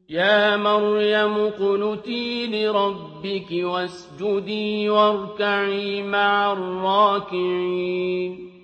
يا مريم اقنتي لربك واسجدي واركعي مع الراكعين